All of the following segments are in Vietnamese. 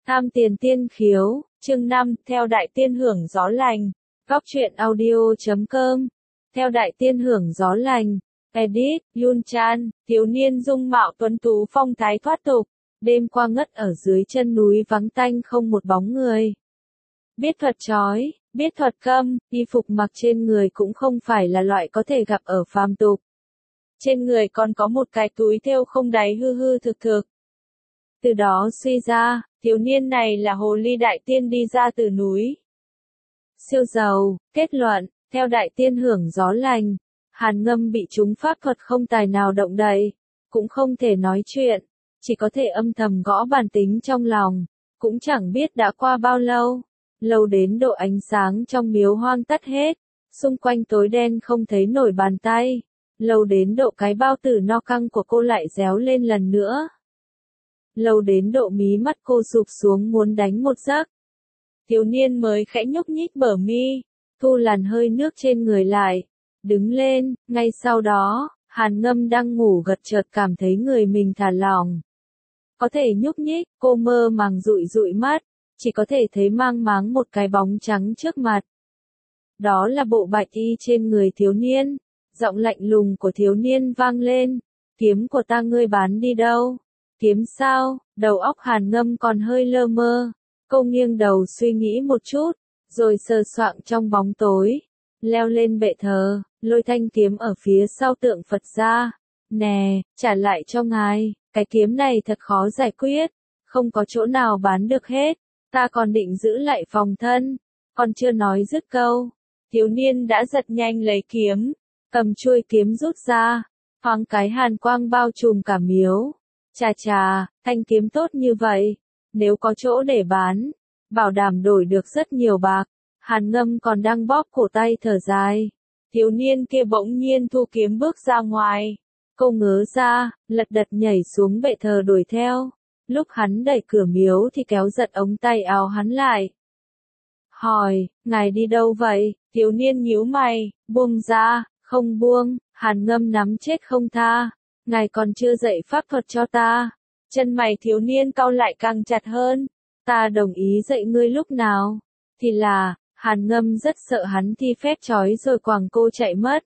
Tham tiền tiên khiếu, chương 5, theo đại tiên hưởng gió lành. Góc truyện audio.com. Theo đại tiên hưởng gió lành. Edit, Yun Chan, thiếu niên dung mạo tuấn tú phong thái thoát tục. Đêm qua ngất ở dưới chân núi vắng tanh không một bóng người. Biết thuật chói, biết thuật câm, y phục mặc trên người cũng không phải là loại có thể gặp ở phàm tục. Trên người còn có một cái túi thêu không đáy hư hư thực thực. Từ đó suy ra, thiếu niên này là hồ ly đại tiên đi ra từ núi. Siêu giàu, kết luận, theo đại tiên hưởng gió lành, Hàn Ngâm bị trúng pháp thuật không tài nào động đậy, cũng không thể nói chuyện, chỉ có thể âm thầm gõ bàn tính trong lòng, cũng chẳng biết đã qua bao lâu, lâu đến độ ánh sáng trong miếu hoang tắt hết, xung quanh tối đen không thấy nổi bàn tay, lâu đến độ cái bao tử no căng của cô lại réo lên lần nữa. Lâu đến độ mí mắt cô sụp xuống muốn đánh một giấc. Thiếu niên mới khẽ nhúc nhích bờ mi, thu làn hơi nước trên người lại, đứng lên, ngay sau đó, Hàn Ngâm đang ngủ gật chợt cảm thấy người mình thả lỏng. Có thể nhúc nhích, cô mơ màng dụi dụi mắt, chỉ có thể thấy mang máng một cái bóng trắng trước mặt. Đó là bộ bạch y trên người thiếu niên, giọng lạnh lùng của thiếu niên vang lên, kiếm của ta ngươi bán đi đâu? Kiếm sao? Đầu óc Hàn Ngâm còn hơi lơ mơ. Cô nghiêng đầu suy nghĩ một chút, rồi sờ soạng trong bóng tối, leo lên bệ thờ, lôi thanh kiếm ở phía sau tượng Phật ra. Nè, trả lại cho ngài, cái kiếm này thật khó giải quyết, không có chỗ nào bán được hết, ta còn định giữ lại phòng thân. Còn chưa nói dứt câu, thiếu niên đã giật nhanh lấy kiếm, cầm chuôi kiếm rút ra, thoáng cái hàn quang bao trùm cả miếu. Chà chà, thanh kiếm tốt như vậy, nếu có chỗ để bán, bảo đảm đổi được rất nhiều bạc. Hàn Ngâm còn đang bóp cổ tay thở dài. Thiếu niên kia bỗng nhiên thu kiếm bước ra ngoài. Cô ngớ ra, lật đật nhảy xuống bệ thờ đuổi theo. Lúc hắn đẩy cửa miếu thì kéo giật ống tay áo hắn lại. Hỏi, ngài đi đâu vậy? Thiếu niên nhíu mày, buông ra, không buông. Hàn Ngâm nắm chết không tha. Ngài còn chưa dạy pháp thuật cho ta. Chân mày thiếu niên cau lại càng chặt hơn. Ta đồng ý dạy ngươi lúc nào? Thì là, Hàn Ngâm rất sợ hắn thi phép trói rồi quàng cô chạy mất.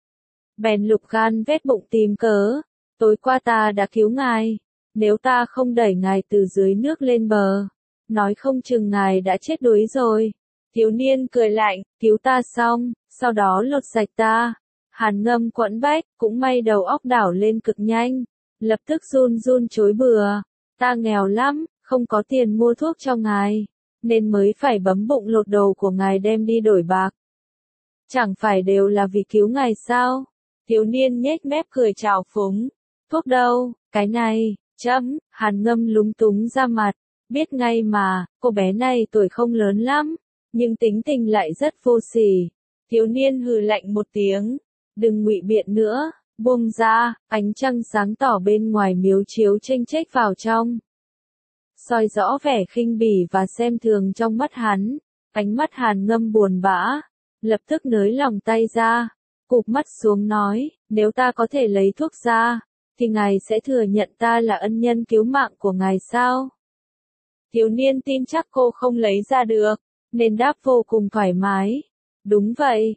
Bèn lục gan vết bụng tìm cớ. Tối qua ta đã cứu ngài. Nếu ta không đẩy ngài từ dưới nước lên bờ, nói không chừng ngài đã chết đuối rồi. Thiếu niên cười lạnh, cứu ta xong, sau đó lột sạch ta. Hàn Ngâm quẫn bách, cũng may đầu óc đảo lên cực nhanh, lập tức run run chối bừa, ta nghèo lắm, không có tiền mua thuốc cho ngài, nên mới phải bấm bụng lột đồ của ngài đem đi đổi bạc. Chẳng phải đều là vì cứu ngài sao? Thiếu niên nhếch mép cười trào phúng, thuốc đâu, cái này, Hàn Ngâm lúng túng ra mặt, biết ngay mà, cô bé này tuổi không lớn lắm, nhưng tính tình lại rất vô sỉ. Thiếu niên hừ lạnh một tiếng. Đừng ngụy biện nữa, buông ra, ánh trăng sáng tỏ bên ngoài miếu chiếu chênh chếch vào trong. Soi rõ vẻ khinh bỉ và xem thường trong mắt hắn, ánh mắt Hàn Ngâm buồn bã, lập tức nới lòng tay ra, cụp mắt xuống nói, nếu ta có thể lấy thuốc ra, thì ngài sẽ thừa nhận ta là ân nhân cứu mạng của ngài sao? Thiếu niên tin chắc cô không lấy ra được, nên đáp vô cùng thoải mái. Đúng vậy,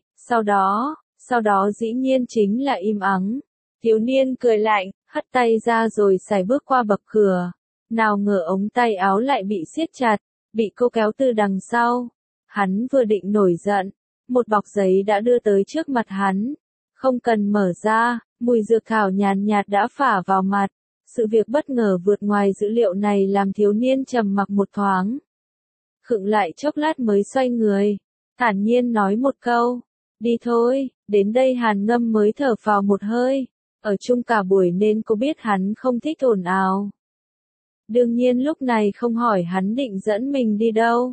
sau đó dĩ nhiên chính là im ắng. Thiếu niên cười lạnh, hất tay ra rồi sải bước qua bậc cửa. Nào ngờ ống tay áo lại bị siết chặt, bị cô kéo từ đằng sau. Hắn vừa định nổi giận, một bọc giấy đã đưa tới trước mặt hắn. Không cần mở ra, mùi dược thảo nhàn nhạt đã phả vào mặt. Sự việc bất ngờ vượt ngoài dữ liệu này làm thiếu niên trầm mặc một thoáng. Khựng lại chốc lát mới xoay người, thản nhiên nói một câu. Đi thôi, đến đây Hàn Ngâm mới thở phào một hơi, ở chung cả buổi nên cô biết hắn không thích ồn ào. Đương nhiên lúc này không hỏi hắn định dẫn mình đi đâu.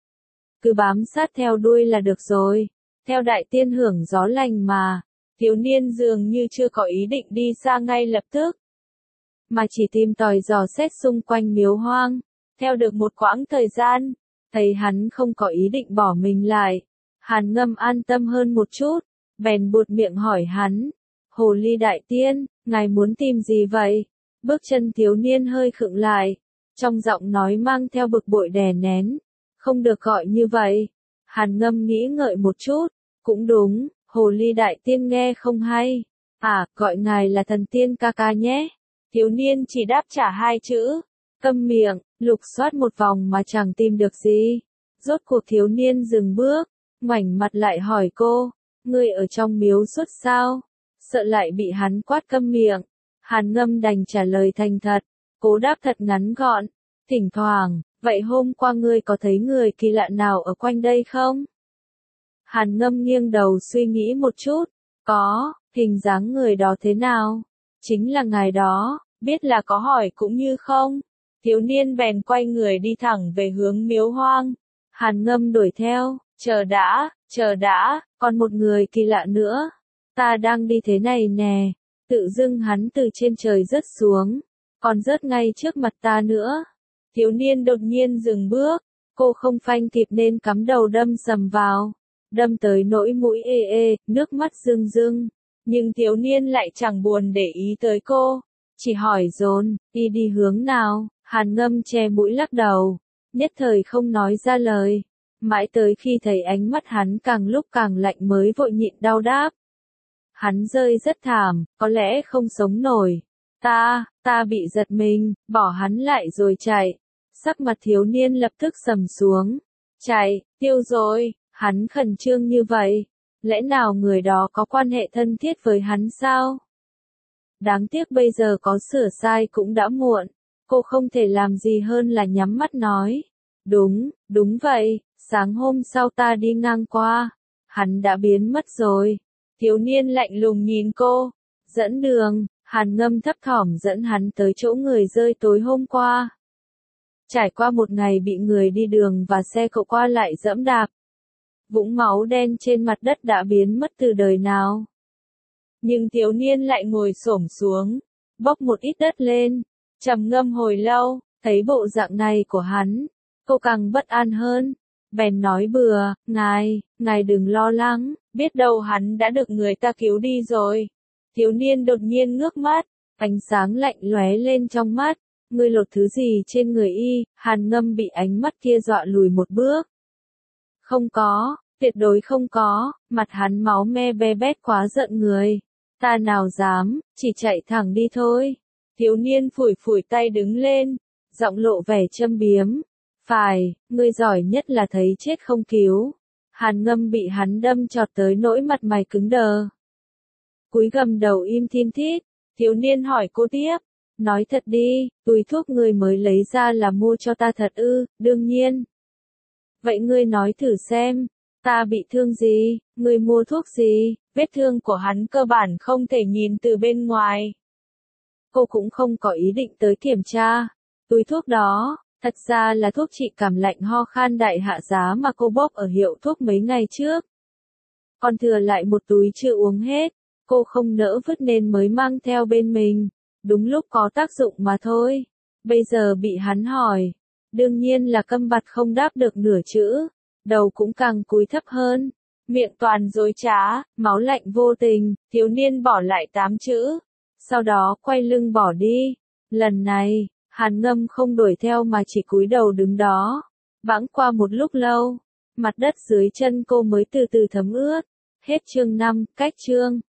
Cứ bám sát theo đuôi là được rồi, theo đại tiên hưởng gió lành mà, thiếu niên dường như chưa có ý định đi xa ngay lập tức. Mà chỉ tìm tòi dò xét xung quanh miếu hoang, theo được một quãng thời gian, thấy hắn không có ý định bỏ mình lại. Hàn Ngâm an tâm hơn một chút, bèn buột miệng hỏi hắn, hồ ly đại tiên, ngài muốn tìm gì vậy? Bước chân thiếu niên hơi khựng lại, trong giọng nói mang theo bực bội đè nén. Không được gọi như vậy. Hàn Ngâm nghĩ ngợi một chút, cũng đúng, hồ ly đại tiên nghe không hay. À, gọi ngài là thần tiên ca ca nhé. Thiếu niên chỉ đáp trả hai chữ. Câm miệng, lục soát một vòng mà chẳng tìm được gì. Rốt cuộc thiếu niên dừng bước, ngoảnh mặt lại hỏi cô, ngươi ở trong miếu suốt sao? Sợ lại bị hắn quát câm miệng. Hàn Ngâm đành trả lời thành thật, cố đáp thật ngắn gọn. Thỉnh thoảng, vậy hôm qua ngươi có thấy người kỳ lạ nào ở quanh đây không? Hàn Ngâm nghiêng đầu suy nghĩ một chút, có, hình dáng người đó thế nào? Chính là ngài đó, biết là có hỏi cũng như không. Thiếu niên bèn quay người đi thẳng về hướng miếu hoang. Hàn Ngâm đuổi theo, chờ đã, còn một người kỳ lạ nữa. Ta đang đi thế này nè. Tự dưng hắn từ trên trời rớt xuống, còn rớt ngay trước mặt ta nữa. Thiếu niên đột nhiên dừng bước, cô không phanh kịp nên cắm đầu đâm sầm vào. Đâm tới nỗi mũi ê, nước mắt rưng rưng. Nhưng thiếu niên lại chẳng buồn để ý tới cô, chỉ hỏi dồn, đi hướng nào. Hàn Ngâm che mũi lắc đầu, nhất thời không nói ra lời. Mãi tới khi thấy ánh mắt hắn càng lúc càng lạnh mới vội nhịn đau đáp. Hắn rơi rất thảm, có lẽ không sống nổi. Ta bị giật mình, bỏ hắn lại rồi chạy. Sắc mặt thiếu niên lập tức sầm xuống. Chạy, tiêu rồi, hắn khẩn trương như vậy. Lẽ nào người đó có quan hệ thân thiết với hắn sao? Đáng tiếc bây giờ có sửa sai cũng đã muộn. Cô không thể làm gì hơn là nhắm mắt nói. Đúng vậy, sáng hôm sau ta đi ngang qua. Hắn đã biến mất rồi. Thiếu niên lạnh lùng nhìn cô. Dẫn đường, Hàn Ngâm thấp thỏm dẫn hắn tới chỗ người rơi tối hôm qua. Trải qua một ngày bị người đi đường và xe cộ qua lại dẫm đạp. Vũng máu đen trên mặt đất đã biến mất từ đời nào. Nhưng thiếu niên lại ngồi xổm xuống, bốc một ít đất lên, trầm ngâm hồi lâu, thấy bộ dạng này của hắn, cô càng bất an hơn. Bèn nói bừa, ngài đừng lo lắng, biết đâu hắn đã được người ta cứu đi rồi. Thiếu niên đột nhiên ngước mắt, ánh sáng lạnh lóe lên trong mắt. Ngươi lột thứ gì trên người y? Hàn Ngâm bị ánh mắt kia dọa lùi một bước. Không có, tuyệt đối không có, mặt hắn máu me be bét quá giận người. Ta nào dám, chỉ chạy thẳng đi thôi. Thiếu niên phủi phủi tay đứng lên, giọng lộ vẻ châm biếm. Phải, ngươi giỏi nhất là thấy chết không cứu. Hàn Ngâm bị hắn đâm chọt tới nỗi mặt mày cứng đờ. Cúi gầm đầu im thin thít, thiếu niên hỏi cô tiếp. Nói thật đi, túi thuốc ngươi mới lấy ra là mua cho ta thật ư? Đương nhiên. Vậy ngươi nói thử xem, ta bị thương gì, ngươi mua thuốc gì? Vết thương của hắn cơ bản không thể nhìn từ bên ngoài. Cô cũng không có ý định tới kiểm tra. Túi thuốc đó, thật ra là thuốc trị cảm lạnh ho khan đại hạ giá mà cô bốc ở hiệu thuốc mấy ngày trước. Còn thừa lại một túi chưa uống hết, cô không nỡ vứt nên mới mang theo bên mình. Đúng lúc có tác dụng mà thôi. Bây giờ bị hắn hỏi. Đương nhiên là câm bặt không đáp được nửa chữ. Đầu cũng càng cúi thấp hơn. Miệng toàn dối trá, máu lạnh vô tình. Thiếu niên bỏ lại 8 chữ. Sau đó quay lưng bỏ đi. Lần này, Hàn Ngâm không đuổi theo mà chỉ cúi đầu đứng đó. Bẵng qua một lúc lâu. Mặt đất dưới chân cô mới từ từ thấm ướt. Hết chương 5, cách chương.